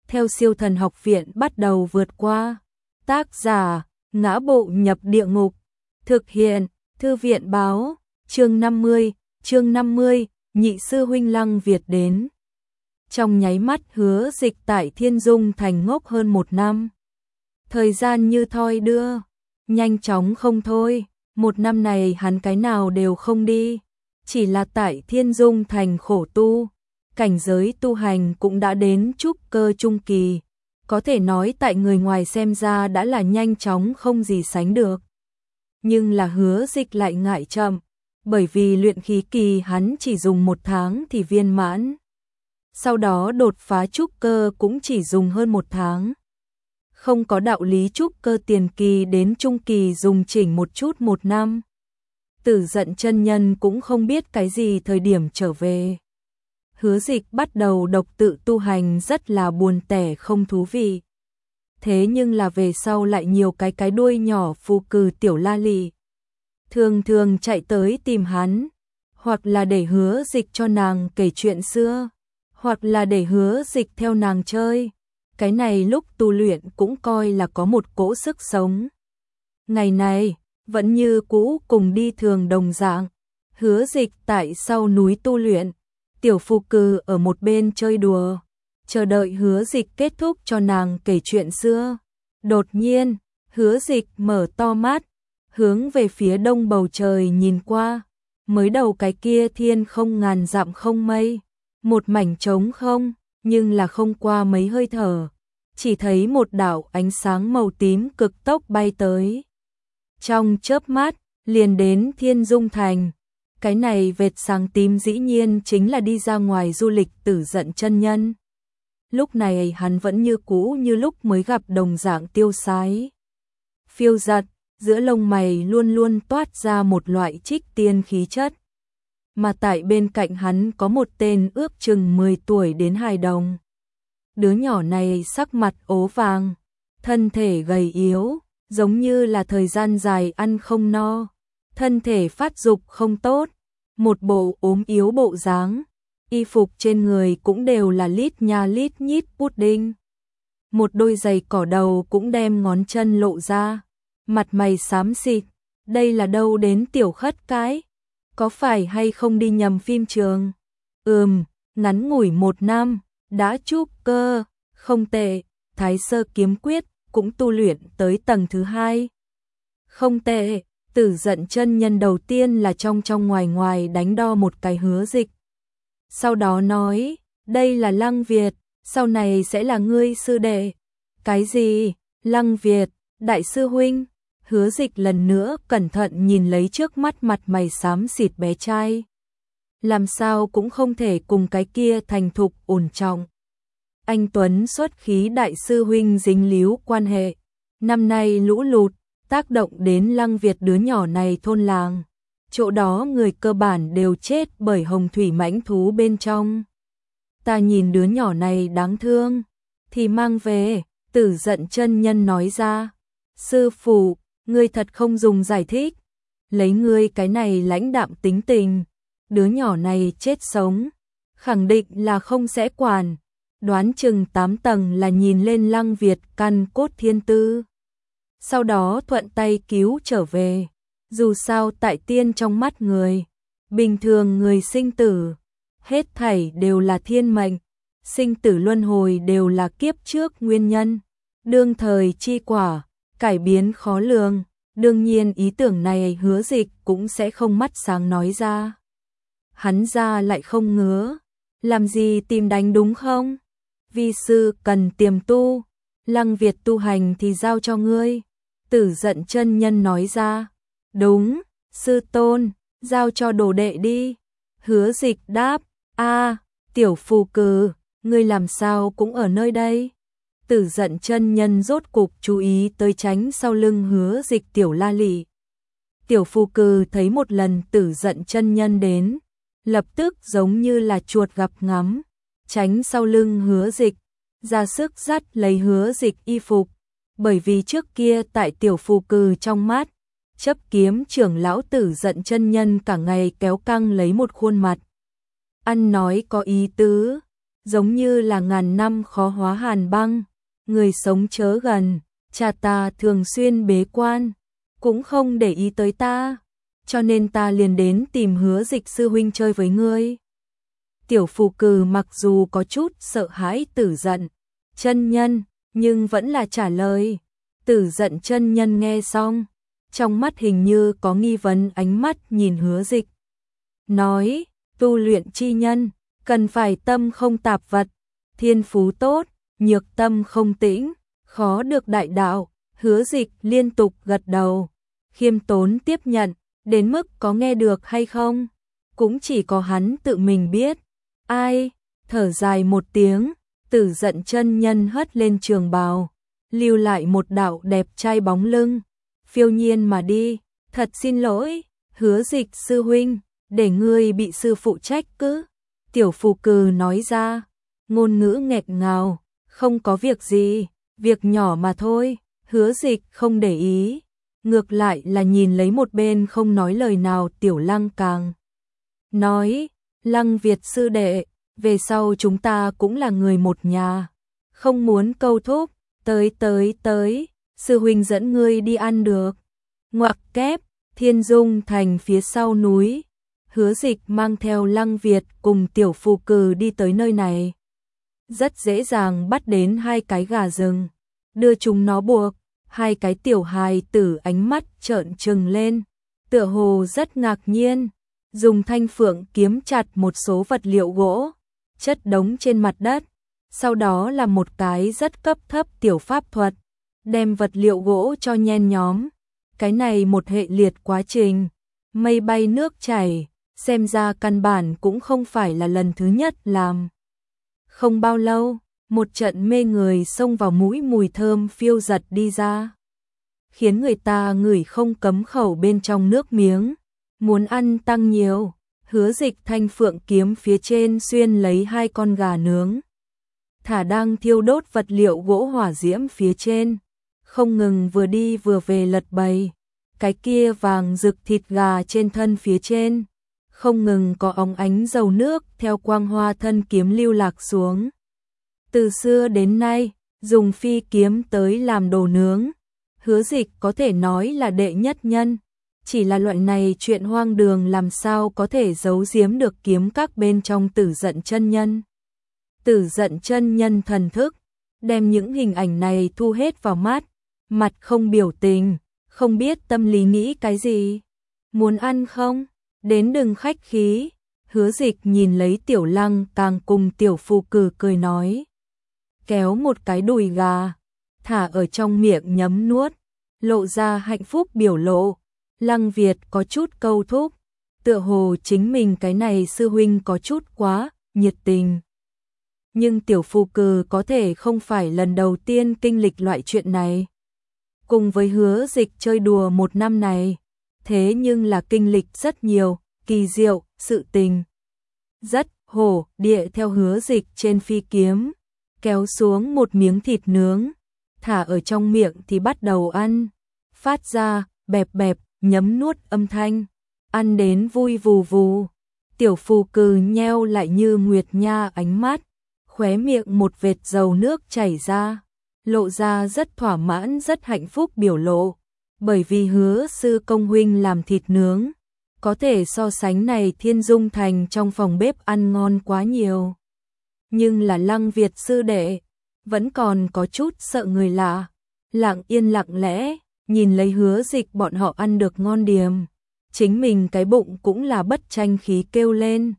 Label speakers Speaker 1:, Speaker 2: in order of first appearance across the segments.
Speaker 1: theo Siêu Thần Học Viện bắt đầu vượt qua. Tác giả: Ngã Bộ Nhập Địa Ngục. Thực hiện: Thư viện báo. Chương 50, nhị sư huynh Lăng Việt đến. Trong nháy mắt Hứa Dịch tại Thiên Dung Thành ngốc hơn 1 năm. Thời gian như thoi đưa, nhanh chóng không thôi. 1 năm này hắn cái nào đều không đi, chỉ là tại Thiên Dung Thành khổ tu. Cảnh giới tu hành cũng đã đến trúc cơ trung kỳ, có thể nói tại người ngoài xem ra đã là nhanh chóng không gì sánh được. Nhưng là Hứa Dịch lại ngại chậm, bởi vì luyện khí kỳ hắn chỉ dùng 1 tháng thì viên mãn. Sau đó đột phá trúc cơ cũng chỉ dùng hơn 1 tháng. Không có đạo lý trúc cơ tiền kỳ đến trung kỳ dùng chỉnh một chút 1 năm. Tử Dận chân nhân cũng không biết cái gì thời điểm trở về. Hứa Dịch bắt đầu độc tự tu hành rất là buồn tẻ không thú vị. Thế nhưng là về sau lại nhiều cái đuôi nhỏ phù cừ tiểu la lị. Thường thường chạy tới tìm hắn, hoặc là để Hứa Dịch cho nàng kể chuyện xưa, hoặc là để Hứa Dịch theo nàng chơi. Cái này lúc tu luyện cũng coi là có một cỗ sức sống. Ngày này, vẫn như cũ cùng đi thường đồng dạng. Hứa Dịch tại sau núi tu luyện, tiểu phù cừ ở một bên chơi đùa, chờ đợi Hứa Dịch kết thúc cho nàng kể chuyện xưa. Đột nhiên, Hứa Dịch mở to mắt, hướng về phía đông bầu trời nhìn qua. Mới đầu cái kia thiên không ngàn dặm không mây, một mảnh trống không, nhưng là không qua mấy hơi thở, chỉ thấy một đạo ánh sáng màu tím cực tốc bay tới. Trong chớp mắt, liền đến Thiên Dung Thành. Cái này vệt sáng tím dĩ nhiên chính là đi ra ngoài du lịch Tử Dận chân nhân. Lúc này hắn vẫn như cũ như lúc mới gặp đồng dạng tiêu sái. Phiêu giật, giữa lông mày luôn luôn toát ra một loại trích tiên khí chất. Mà tại bên cạnh hắn có một tên ước chừng 10 tuổi đến hài đồng. Đứa nhỏ này sắc mặt ố vàng, thân thể gầy yếu, giống như là thời gian dài ăn không no, thân thể phát dục không tốt, một bộ ốm yếu bộ dáng, y phục trên người cũng đều là lít nha lít nhít pudding. Một đôi giày cỏ đầu cũng đem ngón chân lộ ra, mặt mày xám xịt, đây là đâu đến tiểu khất cái, có phải hay không đi nhầm phim trường? Ngắn ngủi 1 năm, đã trúc cơ, không tệ, Thái Sơ kiếm quyết cũng tu luyện tới tầng thứ 2. Không tệ, Tử Dận chân nhân đầu tiên là trong ngoài đánh đo một cái Hứa Dịch. Sau đó nói, đây là Lăng Việt, sau này sẽ là ngươi sư đệ. Cái gì? Lăng Việt, đại sư huynh? Hứa Dịch lần nữa cẩn thận nhìn lấy trước mắt mặt mày xám xịt bé trai. Làm sao cũng không thể cùng cái kia thành thục ổn trọng. Anh Tuấn xuất khí đại sư huynh dính líu quan hệ. Năm nay lũ lụt, tác động đến Lăng Việt đứa nhỏ này thôn làng. Chỗ đó người cơ bản đều chết bởi hồng thủy mãnh thú bên trong. Ta nhìn đứa nhỏ này đáng thương, thì mang về, Tử Dận chân nhân nói ra. Sư phụ, ngươi thật không dùng giải thích. Lấy ngươi cái này lãnh đạm tính tình, đứa nhỏ này chết sống, khẳng định là không sẽ quản. Đoán chừng 8 tầng là nhìn lên Lăng Việt căn cốt thiên tư. Sau đó thuận tay cứu trở về. Dù sao tại tiên trong mắt người, bình thường người sinh tử, hết thảy đều là thiên mệnh, sinh tử luân hồi đều là kiếp trước nguyên nhân, đương thời chi quả, cải biến khó lường. Đương nhiên ý tưởng này Hứa Dịch cũng sẽ không mắt sáng nói ra. Hắn ra lại không ngứa, làm gì tìm đánh đúng không? Vi sư cần tiềm tu, Lăng Việt tu hành thì giao cho ngươi. Tử Dận chân nhân nói ra. Đúng, sư tôn, giao cho đồ đệ đi. Hứa Dịch đáp, tiểu phù cừ, ngươi làm sao cũng ở nơi đây. Tử Dận chân nhân rốt cục chú ý tới tránh sau lưng Hứa Dịch tiểu la lị. Tiểu phù cừ thấy một lần Tử Dận chân nhân đến, lập tức giống như là chuột gặp ngắm, tránh sau lưng Hứa Dịch, ra sức dắt lấy Hứa Dịch y phục, bởi vì trước kia tại tiểu phù cừ trong mắt, chấp kiếm trưởng lão Tử Dận chân nhân cả ngày kéo căng lấy một khuôn mặt. Ăn nói có ý tứ, giống như là ngàn năm khó hóa hàn băng, người sống chớ gần, cha ta thường xuyên bế quan, cũng không để ý tới ta, cho nên ta liền đến tìm Hứa Dịch sư huynh chơi với ngươi. Tiểu Phù Cừ mặc dù có chút sợ hãi Tử Dận chân nhân, nhưng vẫn là trả lời. Tử Dận chân nhân nghe xong, trong mắt hình như có nghi vấn ánh mắt nhìn Hứa Dịch. Nói, tu luyện chi nhân, cần phải tâm không tạp vật, thiên phú tốt, nhược tâm không tĩnh, khó được đại đạo. Hứa Dịch liên tục gật đầu, khiêm tốn tiếp nhận, đến mức có nghe được hay không, cũng chỉ có hắn tự mình biết. Ai, thở dài một tiếng, Tử Dận chân nhân hất lên trường bào, lưu lại một đạo đẹp trai bóng lưng, phiêu nhiên mà đi. Thật xin lỗi, Hứa Dịch sư huynh, để ngươi bị sư phụ trách cứ. Tiểu Phù Cừ nói ra, ngôn ngữ nghẹt ngào, không có việc gì, việc nhỏ mà thôi. Hứa Dịch không để ý, ngược lại là nhìn lấy một bên không nói lời nào Tiểu Lăng càng. Nói, Lăng Việt sư đệ, về sau chúng ta cũng là người một nhà, không muốn câu thúc, tới, sư huynh dẫn ngươi đi ăn được. Ngoặc kép, Thiên Dung thành phía sau núi, Hứa Dịch mang theo Lăng Việt cùng Tiểu Phù Cừ đi tới nơi này. Rất dễ dàng bắt đến hai cái gà rừng, đưa chúng nó buộc, hai cái tiểu hài tử ánh mắt trợn trừng lên, tựa hồ rất ngạc nhiên, dùng thanh phượng kiếm chặt một số vật liệu gỗ, chất đống trên mặt đất, sau đó là một cái rất cấp thấp tiểu pháp thuật, đem vật liệu gỗ cho nhen nhóm. Cái này một hệ liệt quá trình, mây bay nước chảy, xem ra căn bản cũng không phải là lần thứ nhất làm. Không bao lâu, một trận mê người xông vào mũi mùi thơm phiêu giật đi ra, khiến người ta ngửi không cấm khẩu bên trong nước miếng, muốn ăn tăng nhiều. Hứa Dịch thanh phượng kiếm phía trên xuyên lấy hai con gà nướng, thả đang thiêu đốt vật liệu gỗ hỏa diễm phía trên, không ngừng vừa đi vừa về lật bày, cái kia vàng rực thịt gà trên thân phía trên, không ngừng có óng ánh dầu nước theo quang hoa thân kiếm lưu lạc xuống. Từ xưa đến nay, dùng phi kiếm tới làm đồ nướng, Hứa Dịch có thể nói là đệ nhất nhân, chỉ là loại này chuyện hoang đường làm sao có thể giấu giếm được kiếm các bên trong Tử Dận chân nhân. Tử Dận chân nhân thần thức, đem những hình ảnh này thu hết vào mắt, mặt không biểu tình, không biết tâm lý nghĩ cái gì. Muốn ăn không? Đến đừng khách khí. Hứa Dịch nhìn lấy Tiểu Lăng càng cùng Tiểu Phù Cừ cười nói. Kéo một cái đùi gà, thả ở trong miệng nhấm nuốt, lộ ra hạnh phúc biểu lộ. Lăng Việt có chút câu thúc, tựa hồ chính mình cái này sư huynh có chút quá nhiệt tình. Nhưng Tiểu Phù Cừ có thể không phải lần đầu tiên kinh lịch loại chuyện này. Cùng với Hứa Dịch chơi đùa một năm này, thế nhưng là kinh lịch rất nhiều, kỳ diệu, sự tình. Rất hổ địa theo Hứa Dịch trên phi kiếm, kéo xuống một miếng thịt nướng, thả ở trong miệng thì bắt đầu ăn, phát ra bẹp bẹp, nhấm nuốt âm thanh, ăn đến vui vù vù. Tiểu Phù Cừ nheo lại như nguyệt nha ánh mắt, khóe miệng một vệt dầu nước chảy ra, lộ ra rất thỏa mãn rất hạnh phúc biểu lộ, bởi vì Hứa sư công huynh làm thịt nướng, có thể so sánh này Thiên Dung thành trong phòng bếp ăn ngon quá nhiều. Nhưng là Lăng Việt sư đệ, vẫn còn có chút sợ người lạ, lặng yên lặng lẽ, nhìn lấy Hứa Dịch bọn họ ăn được ngon điềm, chính mình cái bụng cũng là bất tranh khí kêu lên.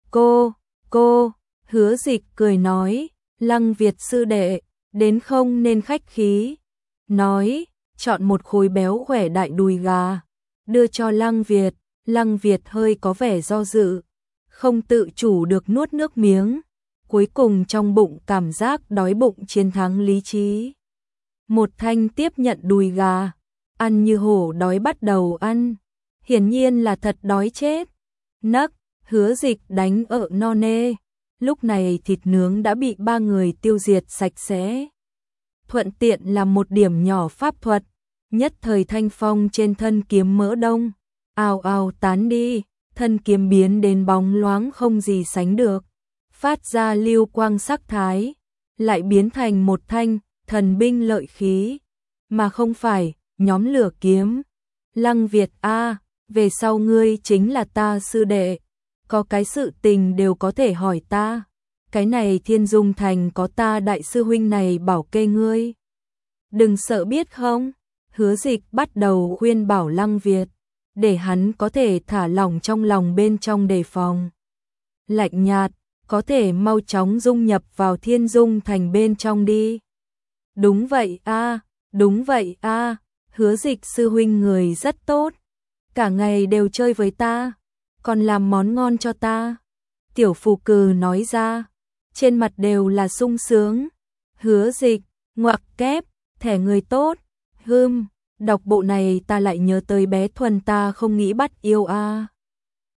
Speaker 1: Cô, Hứa Dịch cười nói, Lăng Việt sư đệ, đến không nên khách khí. Nói, chọn một khối béo khỏe đại đùi gà, đưa cho Lăng Việt. Lăng Việt hơi có vẻ do dự, không tự chủ được nuốt nước miếng, cuối cùng trong bụng cảm giác đói bụng chiến thắng lý trí. Một thanh tiếp nhận đùi gà, ăn như hổ đói bắt đầu ăn, hiển nhiên là thật đói chết. Nấc, Hứa Dịch đánh ở no nê, lúc này thịt nướng đã bị ba người tiêu diệt sạch sẽ. Thuận tiện làm một điểm nhỏ pháp thuật, nhất thời thanh phong trên thân kiếm mỡ đông, ào ào tán đi, thân kiếm biến đến bóng loáng không gì sánh được. phát ra lưu quang sắc thái, lại biến thành một thanh thần binh lợi khí, mà không phải nhóm lửa kiếm. Lăng Việt a, về sau ngươi chính là ta sư đệ, có cái sự tình đều có thể hỏi ta. Cái này Thiên Dung Thành có ta đại sư huynh này bảo kê ngươi. Đừng sợ biết không? Hứa Dịch bắt đầu khuyên bảo Lăng Việt, để hắn có thể thả lỏng trong lòng bên trong đề phòng. Lạnh nhạt, có thể mau chóng dung nhập vào Thiên Dung Thành bên trong đi. Đúng vậy a, đúng vậy a, Hứa Dịch sư huynh người rất tốt, cả ngày đều chơi với ta, còn làm món ngon cho ta. Tiểu Phù Cừ nói ra, trên mặt đều là sung sướng. Hứa Dịch, ngoặc kép, thẻ người tốt. Đọc bộ này ta lại nhớ tới bé Thuần ta không nghĩ bắt yêu a.